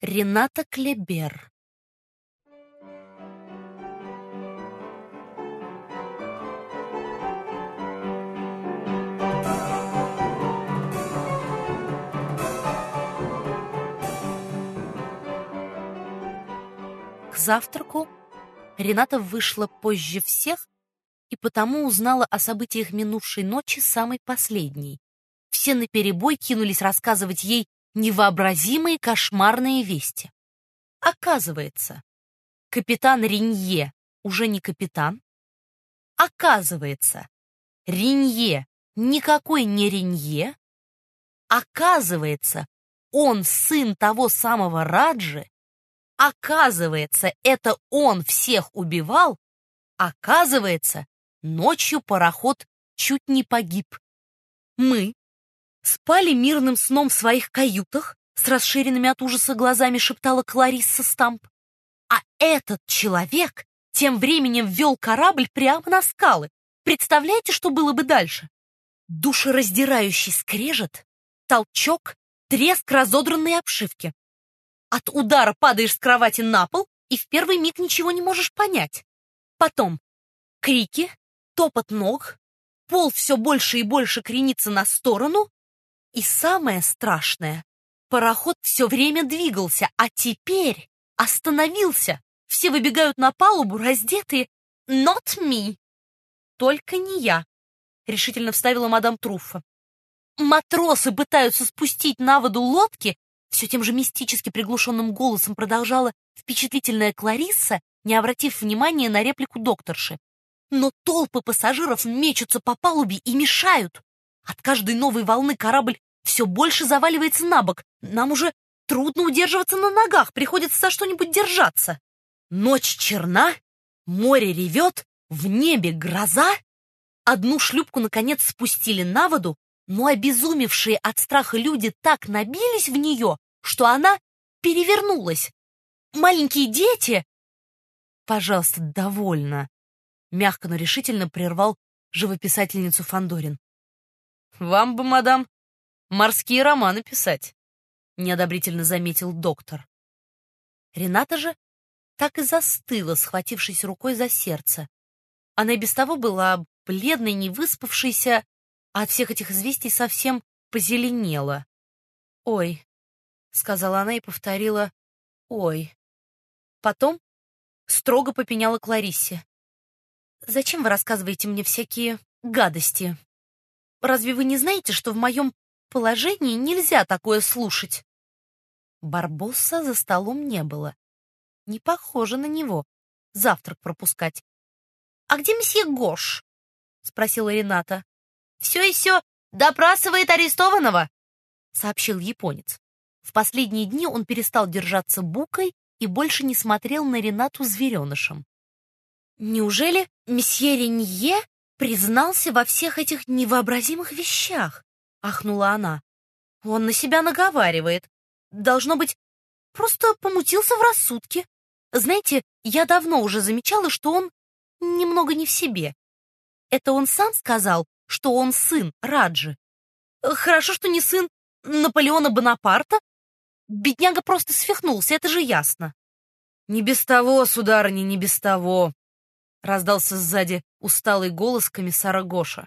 Рената Клебер. К завтраку Рената вышла позже всех и потому узнала о событиях минувшей ночи самой последней. Все наперебой кинулись рассказывать ей невообразимые кошмарные вести. Оказывается, капитан Ренье уже не капитан. Оказывается, Ренье никакой не Ренье. Оказывается, он сын того самого Раджи. Оказывается, это он всех убивал. Оказывается, ночью пароход чуть не погиб. Мы спали мирным сном в своих каютах, с расширенными от ужаса глазами шептала Кларисса Стамп. А этот человек тем временем вел корабль прямо на скалы. Представляете, что было бы дальше? Душераздирающий скрежет, толчок, треск разодранной обшивки. От удара падаешь с кровати на пол и в первый миг ничего не можешь понять. Потом крики, топот ног, пол все больше и больше кренится на сторону. И самое страшное, пароход все время двигался, а теперь остановился. Все выбегают на палубу, раздетые. Not me. Только не я, решительно вставила мадам Труффо. Матросы пытаются спустить на воду лодки, все тем же мистически приглушенным голосом продолжала впечатлительная Кларисса, не обратив внимания на реплику докторши. Но толпы пассажиров мечутся по палубе и мешают. От каждой новой волны корабль все больше заваливается на бок. Нам уже трудно удерживаться на ногах, приходится за что-нибудь держаться. Ночь черна, море ревет, в небе гроза. Одну шлюпку, наконец, спустили на воду, но обезумевшие от страха люди так набились в нее, что она перевернулась. Маленькие дети... Пожалуйста, довольно. Мягко, но решительно прервал живописательницу Фандорин. «Вам бы, мадам, морские романы писать», — неодобрительно заметил доктор. Рената же так и застыла, схватившись рукой за сердце. Она и без того была бледной, невыспавшейся, а от всех этих известий совсем позеленела. «Ой», — сказала она и повторила «ой». Потом строго попеняла Клариссе. «Зачем вы рассказываете мне всякие гадости? Разве вы не знаете, что в моем положении нельзя такое слушать?» Барбосса за столом не было. Не похоже на него завтрак пропускать. «А где месье Гош?» — спросила Рената. «Все и все допрашивает арестованного», — сообщил японец. В последние дни он перестал держаться букой и больше не смотрел на Ренату зверенышем. «Неужели месье Ренье признался во всех этих невообразимых вещах?» — ахнула она. «Он на себя наговаривает. Должно быть, просто помутился в рассудке. Знаете, я давно уже замечала, что он немного не в себе. Это он сам сказал, что он сын Раджи. Хорошо, что не сын Наполеона Бонапарта. Бедняга просто свихнулся, это же ясно». «Не без того, сударыня, не без того», — раздался сзади усталый голос комиссара Гоша.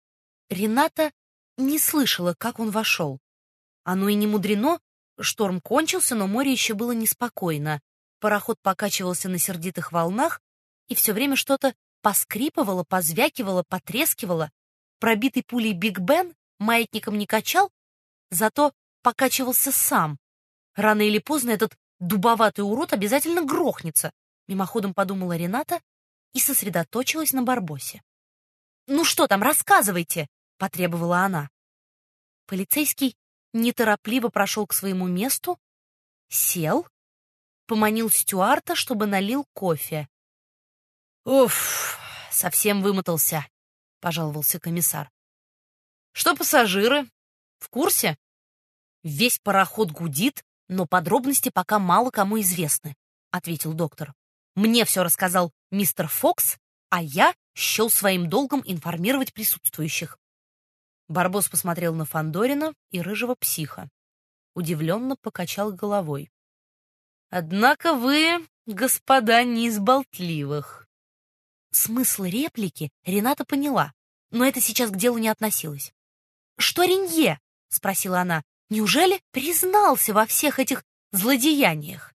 Рената не слышала, как он вошел. Оно и не мудрено, шторм кончился, но море еще было неспокойно. Пароход покачивался на сердитых волнах, и все время что-то поскрипывало, позвякивало, потрескивало. Пробитый пулей Биг Бен маятником не качал, зато покачивался сам. Рано или поздно этот дубоватый урод обязательно грохнется, мимоходом подумала Рената и сосредоточилась на Барбосе. «Ну что там, рассказывайте!» — потребовала она. Полицейский неторопливо прошел к своему месту, сел, поманил стюарта, чтобы налил кофе. «Уф, совсем вымотался», — пожаловался комиссар. «Что пассажиры? В курсе?» «Весь пароход гудит, но подробности пока мало кому известны», — ответил доктор. «Мне все рассказал мистер Фокс, а я счел своим долгом информировать присутствующих». Барбос посмотрел на Фандорина и рыжего психа. Удивленно покачал головой. Однако вы, господа, не из болтливых. Смысл реплики Рената поняла, но это сейчас к делу не относилось. «Что Ренье?» — спросила она. «Неужели признался во всех этих злодеяниях?»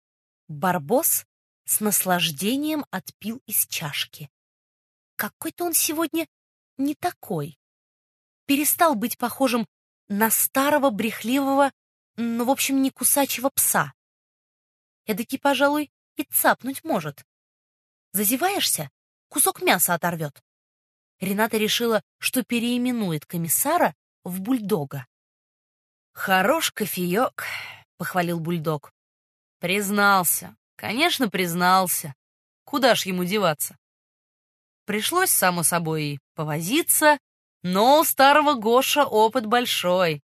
Барбос с наслаждением отпил из чашки. Какой-то он сегодня не такой. Перестал быть похожим на старого, брехливого, ну, в общем, не кусачего пса. Эдакий, пожалуй, и цапнуть может. Зазеваешься — кусок мяса оторвет. Рената решила, что переименует комиссара в бульдога. «Хорош кофеек», — похвалил бульдог. «Признался. Конечно, признался. Куда ж ему деваться?» Пришлось, само собой, и повозиться, но у старого Гоша опыт большой.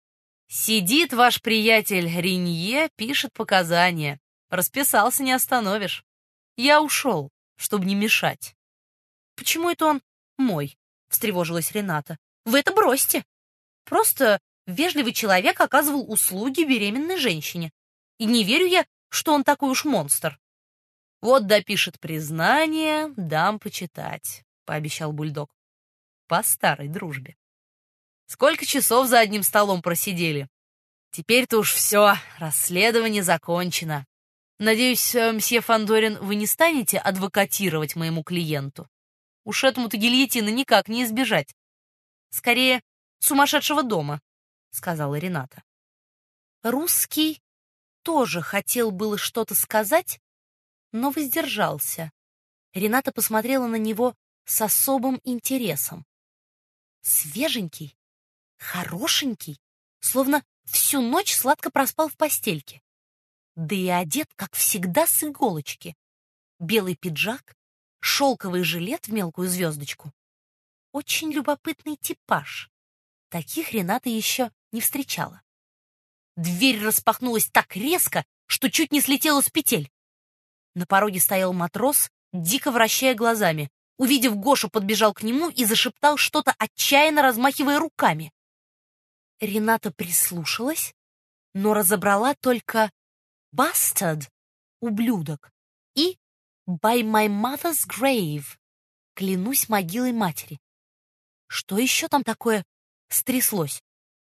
Сидит ваш приятель Ренье, пишет показания. Расписался, не остановишь. Я ушел, чтобы не мешать. «Почему это он мой?» — встревожилась Рената. «Вы это бросьте. Просто вежливый человек оказывал услуги беременной женщине. И не верю я, что он такой уж монстр». «Вот допишет признание, дам почитать», — пообещал бульдог. «По старой дружбе. Сколько часов за одним столом просидели? Теперь-то уж все, расследование закончено. Надеюсь, мсье Фандорин, вы не станете адвокатировать моему клиенту? Уж этому-то гильотины никак не избежать. Скорее, сумасшедшего дома», — сказала Рената. Русский тоже хотел было что-то сказать, но воздержался. Рената посмотрела на него с особым интересом. Свеженький, хорошенький, словно всю ночь сладко проспал в постельке. Да и одет, как всегда, с иголочки. Белый пиджак, шелковый жилет в мелкую звездочку. Очень любопытный типаж. Таких Рената еще не встречала. Дверь распахнулась так резко, что чуть не слетела с петель. На пороге стоял матрос, дико вращая глазами. Увидев Гошу, подбежал к нему и зашептал что-то, отчаянно размахивая руками. Рената прислушалась, но разобрала только «bastard» — ублюдок и «by my mother's grave» — клянусь могилой матери. Что еще там такое стряслось?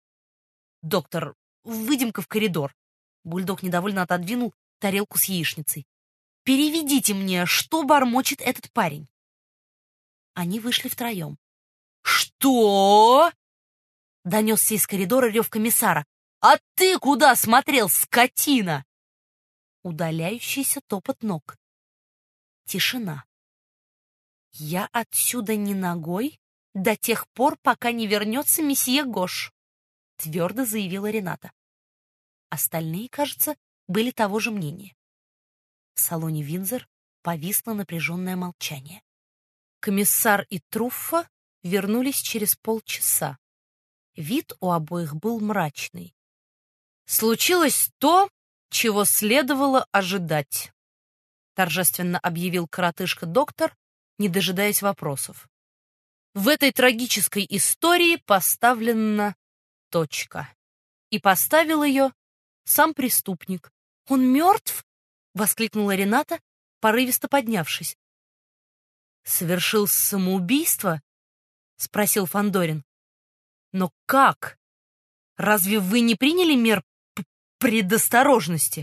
«Доктор, выйдем-ка в коридор». Бульдог недовольно отодвинул тарелку с яичницей. «Переведите мне, что бормочет этот парень». Они вышли втроем. «Что?» — донесся из коридора рев комиссара. «А ты куда смотрел, скотина?» Удаляющийся топот ног. Тишина. «Я отсюда не ногой до тех пор, пока не вернется месье Гош», — твердо заявила Рената. Остальные, кажется, были того же мнения. В салоне Виндзор повисло напряженное молчание. Комиссар и Труффа вернулись через полчаса. Вид у обоих был мрачный. «Случилось то, чего следовало ожидать», — торжественно объявил коротышка-доктор, не дожидаясь вопросов. «В этой трагической истории поставлена точка. И поставил ее сам преступник. Он мертв?» — воскликнула Рената, порывисто поднявшись. «Совершил самоубийство?» — спросил Фандорин. «Но как? Разве вы не приняли мер предосторожности?»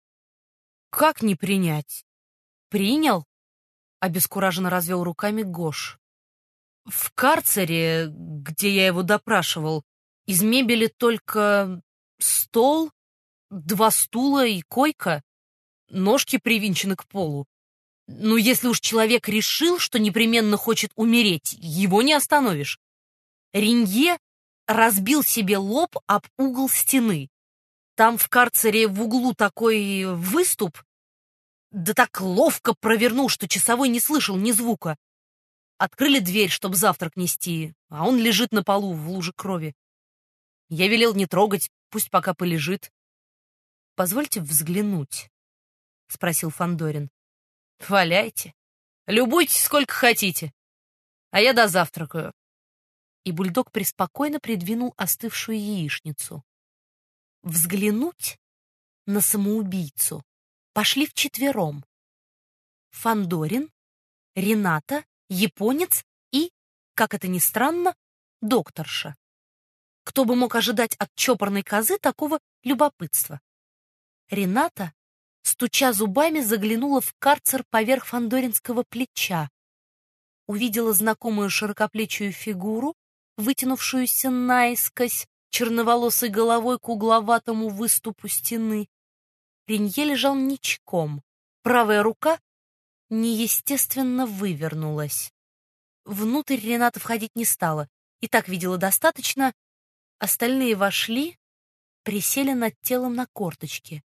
«Как не принять?» «Принял?» — обескураженно развел руками Гош. «В карцере, где я его допрашивал, из мебели только стол, 2 стула и койка, ножки привинчены к полу. Ну, если уж человек решил, что непременно хочет умереть, его не остановишь. Ренье разбил себе лоб об угол стены. Там в карцере в углу такой выступ, да так ловко провернул, что часовой не слышал ни звука. Открыли дверь, чтобы завтрак нести, а он лежит на полу в луже крови. Я велел не трогать, пусть пока полежит. «Позвольте взглянуть», — спросил Фандорин. «Валяйте. Любуйтесь сколько хотите. А я дозавтракаю». И бульдог преспокойно придвинул остывшую яичницу. Взглянуть на самоубийцу пошли вчетвером. Фандорин, Рената, японец и, как это ни странно, докторша. Кто бы мог ожидать от чопорной козы такого любопытства? Рената, стуча зубами, заглянула в карцер поверх фандоринского плеча, увидела знакомую широкоплечую фигуру, вытянувшуюся наискось, черноволосой головой к угловатому выступу стены. Ренье лежал ничком, правая рука неестественно вывернулась. Внутрь Рената входить не стала, и так видела достаточно. Остальные вошли, присели над телом на корточки.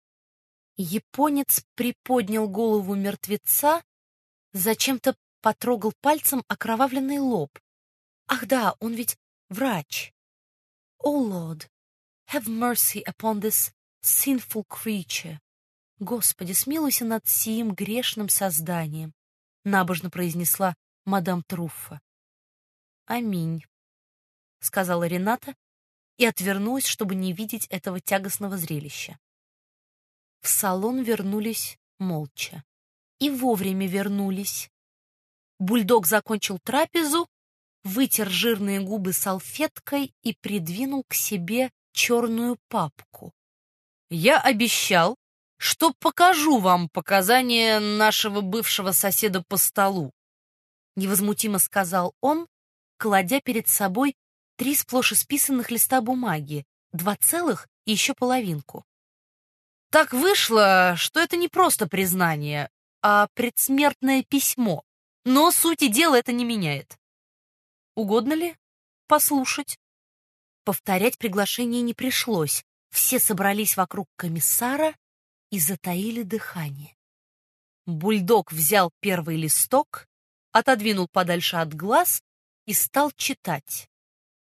Японец приподнял голову мертвеца, зачем-то потрогал пальцем окровавленный лоб. Ах да, он ведь врач. «Oh Lord, have mercy upon this sinful creature». «Господи, смилуйся над сим грешным созданием», — набожно произнесла мадам Труффа. «Аминь», — сказала Рената и отвернулась, чтобы не видеть этого тягостного зрелища. В салон вернулись молча. И вовремя вернулись. Бульдог закончил трапезу, вытер жирные губы салфеткой и придвинул к себе черную папку. «Я обещал, что покажу вам показания нашего бывшего соседа по столу», невозмутимо сказал он, кладя перед собой 3 сплошь исписанных листа бумаги, 2 целых и еще половинку. Так вышло, что это не просто признание, а предсмертное письмо, но сути дела это не меняет. Угодно ли послушать? Повторять приглашение не пришлось. Все собрались вокруг комиссара и затаили дыхание. Бульдог взял первый листок, отодвинул подальше от глаз и стал читать.